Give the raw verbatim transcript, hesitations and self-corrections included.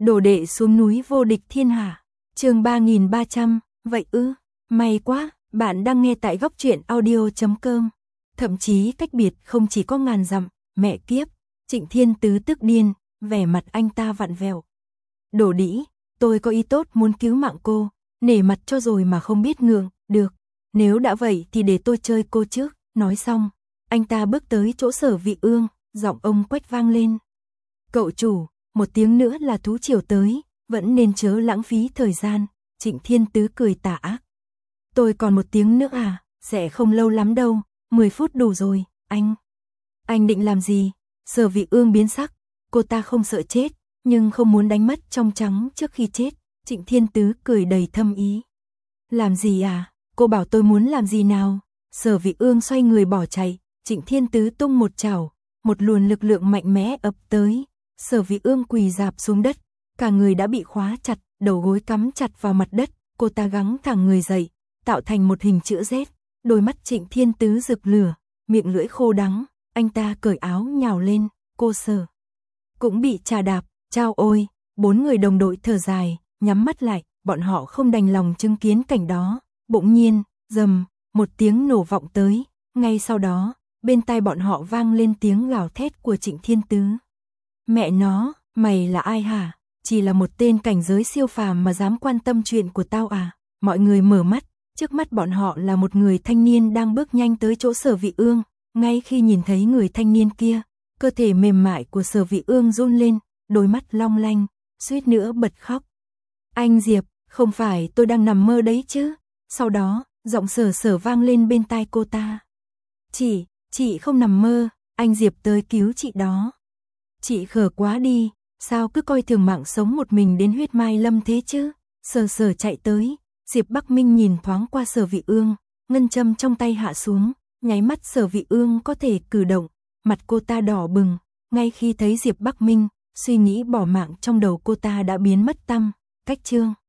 Đồ đệ xuống núi vô địch thiên hạ. Chương ba nghìn ba trăm, vậy ư? May quá, bạn đang nghe tại góc truyện audio chấm com. Thậm chí cách biệt không chỉ có ngàn dặm, mẹ kiếp, Trịnh Thiên Tứ tức điên, vẻ mặt anh ta vặn vẹo. Đồ đĩ, tôi có ý tốt muốn cứu mạng cô, nể mặt cho rồi mà không biết ngượng, được. Nếu đã vậy thì để tôi chơi cô trước, nói xong. Anh ta bước tới chỗ Sở Vị Ương, giọng ông Quách vang lên. Cậu chủ, một tiếng nữa là thú triều tới, vẫn nên chớ lãng phí thời gian. Trịnh Thiên Tứ cười tà ác. Tôi còn một tiếng nữa à, sẽ không lâu lắm đâu, mười phút đủ rồi, anh. Anh định làm gì? Sở Vị Ương biến sắc, cô ta không sợ chết, nhưng không muốn đánh mất trong trắng trước khi chết. Trịnh Thiên Tứ cười đầy thâm ý. Làm gì à? Cô bảo tôi muốn làm gì nào? Sở Vị Ương xoay người bỏ chạy, Trịnh Thiên Tứ tung một chảo, một luồng lực lượng mạnh mẽ ập tới. Sở Vị Ương quỳ rạp xuống đất, cả người đã bị khóa chặt, đầu gối cắm chặt vào mặt đất, cô ta gắng thẳng người dậy, tạo thành một hình chữ Z, đôi mắt Trịnh Thiên Tứ rực lửa, miệng lưỡi khô đắng, anh ta cởi áo nhào lên, cô Sở cũng bị chà đạp, chao ôi, bốn người đồng đội thở dài, nhắm mắt lại, bọn họ không đành lòng chứng kiến cảnh đó. Bỗng nhiên, rầm, một tiếng nổ vọng tới, ngay sau đó, bên tai bọn họ vang lên tiếng gào thét của Trịnh Thiên Tứ. Mẹ nó, mày là ai hả? Chỉ là một tên cảnh giới siêu phàm mà dám quan tâm chuyện của tao à? Mọi người mở mắt, trước mắt bọn họ là một người thanh niên đang bước nhanh tới chỗ Sở Vị Ương. Ngay khi nhìn thấy người thanh niên kia, cơ thể mềm mại của Sở Vị Ương run lên, đôi mắt long lanh, suýt nữa bật khóc. Anh Diệp, không phải tôi đang nằm mơ đấy chứ? Sau đó, giọng Sở Sở vang lên bên tai cô ta. Chị, chị không nằm mơ, anh Diệp tới cứu chị đó. Chị khờ quá đi, sao cứ coi thường mạng sống một mình đến huyết mai lâm thế chứ? Sở Sở chạy tới, Diệp Bắc Minh nhìn thoáng qua Sở Vị Ương, ngân châm trong tay hạ xuống, nháy mắt Sở Vị Ương có thể cử động, mặt cô ta đỏ bừng, ngay khi thấy Diệp Bắc Minh, suy nghĩ bỏ mạng trong đầu cô ta đã biến mất tăm. Cách chương